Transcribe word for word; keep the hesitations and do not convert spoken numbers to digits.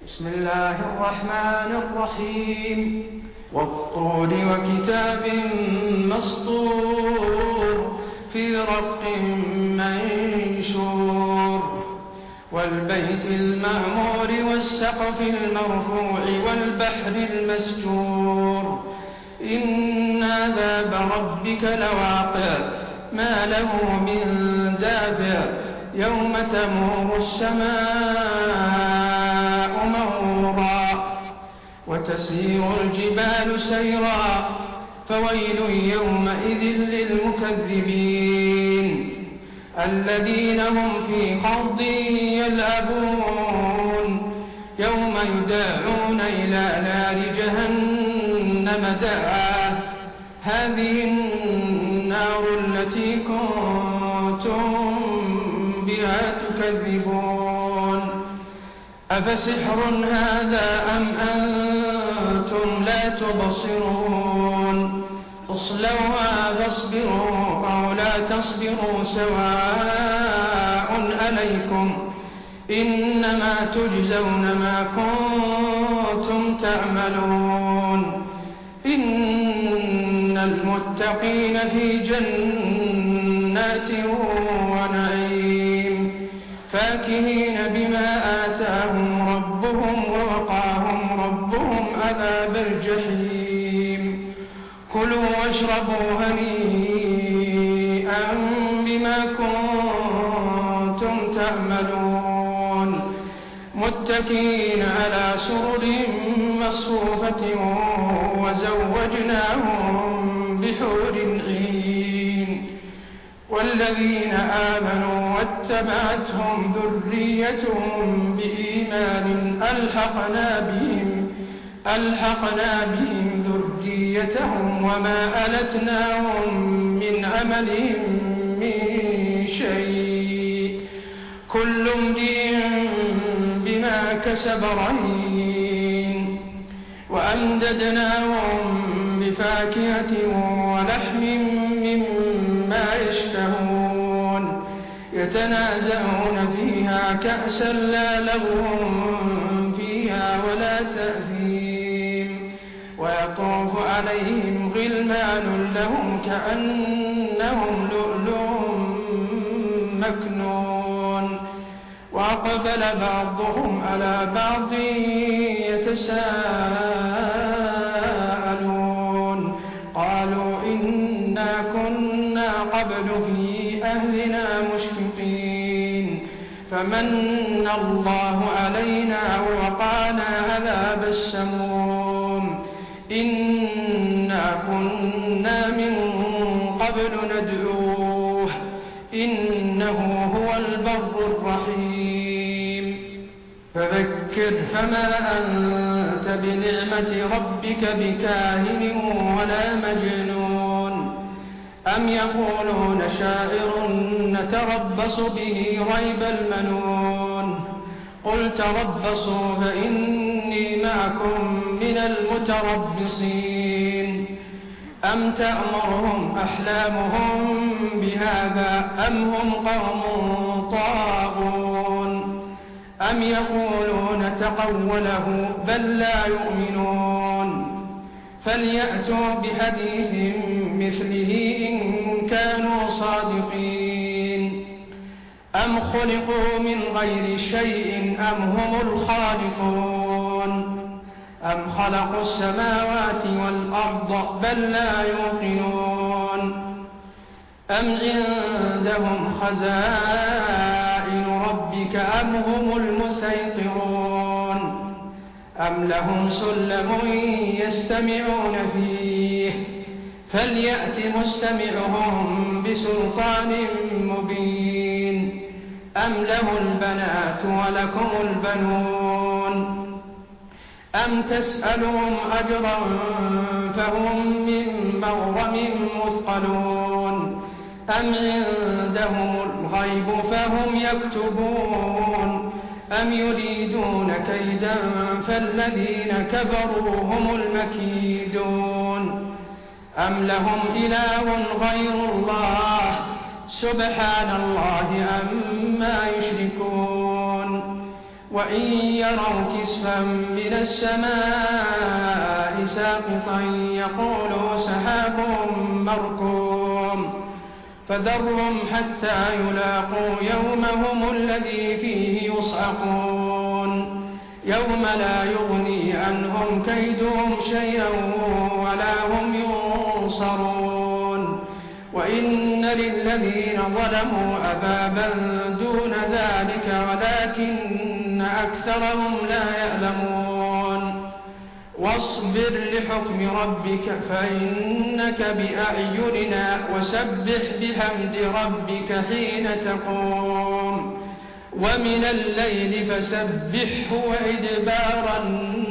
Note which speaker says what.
Speaker 1: بسم الله الرحمن الرحيم والطور وكتاب مسطور في رق منشور والبيت المعمور والسقف المرفوع والبحر المسجور إن عذاب ربك لواقع ما له من دافع يوم تمور السماء مورا وتسير الجبال سيرا فويل يومئذ للمكذبين الذين هم في خوض يلعبون يوم يداعون إلى نار جهنم دعا هذه النار التي كنتم بها تكذبون أفسحر هذا أم أنتم لا تبصرون اصلوها فاصبروا أو لا تصبروا سواء عليكم إنما تجزون ما كنتم تعملون إن المتقين في جنات ونعيم فاكهين بما آتاهم ربهم ووقاهم ربهم عذاب الجحيم كلوا واشربوا هنيئا بما كنتم تعملون متكئين على سرر مصفوفة وزوجناهم بحور عين والذين آمنوا واتبعتهم ذريتهم بإيمان ألحقنا بهم ألحقنا بهم ذريتهم وما ألتناهم من عملهم من شيء كل امرئ بما كسب رهين وأمددناهم بفاكهة ولحم مما يشتهون يتنازعون فيها كأسا لا لغو فيها ولا تأثيم ويطوف عليهم غلمان لهم كأنهم لؤلؤ مكنون وأقبل بعضهم على بعض يتساءلون قالوا إنا كنا قبل في أهلنا مشفقين فمن الله علينا ووقانا عذاب السموم إنا كنا من قبل ندعوه إنه هو البر الرحيم فذكر فما أنت بنعمة ربك بكاهن ولا مجنون أم يقولون شاعر نتربص به ريب المنون قل تربصوا فإني معكم من المتربصين أم تأمرهم أحلامهم بهذا أم هم قوم طاغون أم يقولون تقوله بل لا يؤمنون فليأتوا بحديث مثله إن كانوا صادقين أم خلقوا من غير شيء أم هم الخالقون أم خلقوا السماوات والأرض بل لا يوقنون أم عندهم خزائن ربك أم هم المسيطرون أم لهم سلم يستمعون فيه فليأت مستمعهم بسلطان مبين أم له البنات ولكم البنون أم تسألهم أجرا فهم من مغرم مثقلون أم عندهم الغيب فهم يكتبون أم يريدون كيدا فالذين كفروا هم المكيدون أم لهم إله غير الله سبحان الله عما يشركون وإن يروا كسفا من السماء ساقطا يقولوا سحاب مركوم فذرهم حتى يلاقوا يومهم الذي فيه يصعقون يوم لا يغني عنهم كيدهم شيئا ولا هم ينصرون وإن للذين ظلموا عذابا دون ذلك ولكن أكثرهم لا يعلمون واصبر لحكم ربك فإنك بأعيننا وسبح بحمد ربك حين تقوم ومن الليل فسبحه وإدبار النجوم